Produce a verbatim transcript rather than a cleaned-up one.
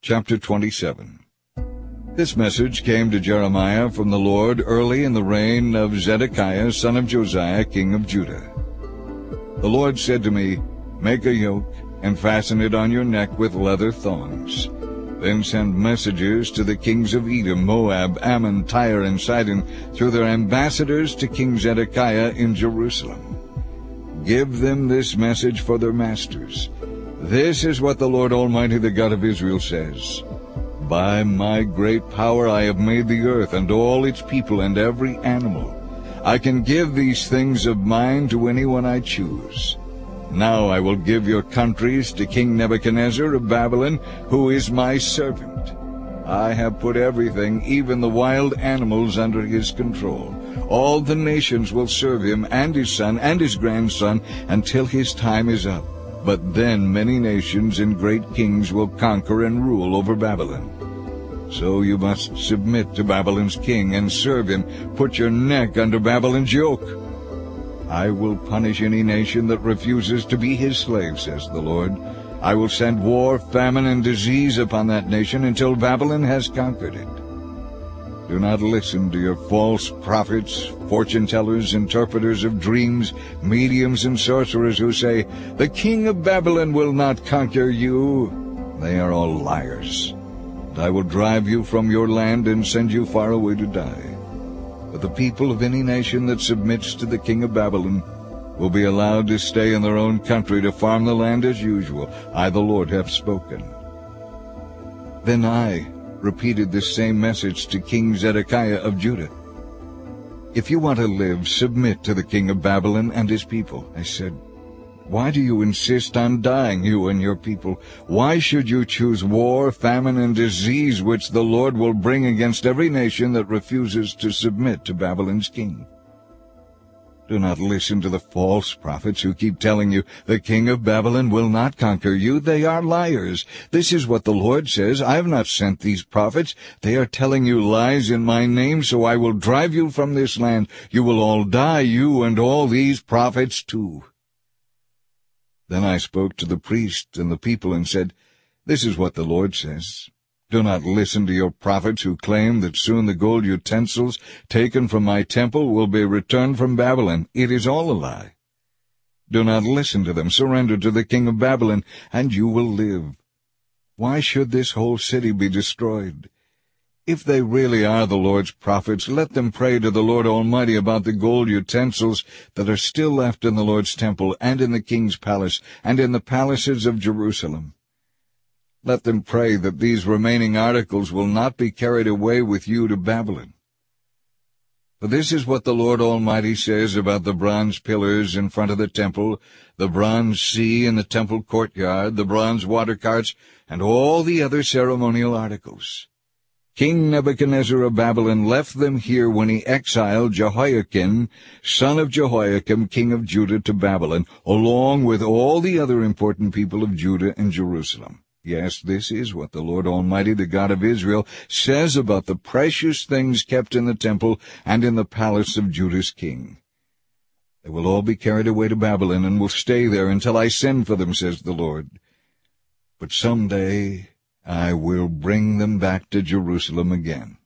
Chapter twenty-seven. This message came to Jeremiah from the Lord early in the reign of Zedekiah son of Josiah, king of Judah. The Lord said to me, "Make a yoke, and fasten it on your neck with leather thongs. Then send messengers to the kings of Edom, Moab, Ammon, Tyre, and Sidon, through their ambassadors to King Zedekiah in Jerusalem. Give them this message for their masters. This is what the Lord Almighty, the God of Israel, says. By my great power I have made the earth and all its people and every animal. I can give these things of mine to anyone I choose. Now I will give your countries to King Nebuchadnezzar of Babylon, who is my servant. I have put everything, even the wild animals, under his control. All the nations will serve him and his son and his grandson until his time is up. But then many nations and great kings will conquer and rule over Babylon. So you must submit to Babylon's king and serve him. Put your neck under Babylon's yoke. I will punish any nation that refuses to be his slave, says the Lord. I will send war, famine, and disease upon that nation until Babylon has conquered it. Do not listen to your false prophets, fortune-tellers, interpreters of dreams, mediums, and sorcerers who say, "The king of Babylon will not conquer you." They are all liars. And I will drive you from your land and send you far away to die. But the people of any nation that submits to the king of Babylon will be allowed to stay in their own country to farm the land as usual. I, the Lord, have spoken. Then I repeated this same message to King Zedekiah of Judah. If you want to live, submit to the king of Babylon and his people. I said, why do you insist on dying, you and your people? Why should you choose war, famine, and disease, which the Lord will bring against every nation that refuses to submit to Babylon's king? Do not listen to the false prophets who keep telling you, the king of Babylon will not conquer you. They are liars. This is what the Lord says. I have not sent these prophets. They are telling you lies in my name, so I will drive you from this land. You will all die, you and all these prophets too. Then I spoke to the priests and the people and said, this is what the Lord says. Do not listen to your prophets who claim that soon the gold utensils taken from my temple will be returned from Babylon. It is all a lie. Do not listen to them. Surrender to the king of Babylon, and you will live. Why should this whole city be destroyed? If they really are the Lord's prophets, let them pray to the Lord Almighty about the gold utensils that are still left in the Lord's temple and in the king's palace and in the palaces of Jerusalem. Let them pray that these remaining articles will not be carried away with you to Babylon. For this is what the Lord Almighty says about the bronze pillars in front of the temple, the bronze sea in the temple courtyard, the bronze water carts, and all the other ceremonial articles. King Nebuchadnezzar of Babylon left them here when he exiled Jehoiakim, son of Jehoiakim, king of Judah, to Babylon, along with all the other important people of Judah and Jerusalem. Yes, this is what the Lord Almighty, the God of Israel, says about the precious things kept in the temple and in the palace of Judah's king. They will all be carried away to Babylon and will stay there until I send for them, says the Lord. But someday I will bring them back to Jerusalem again.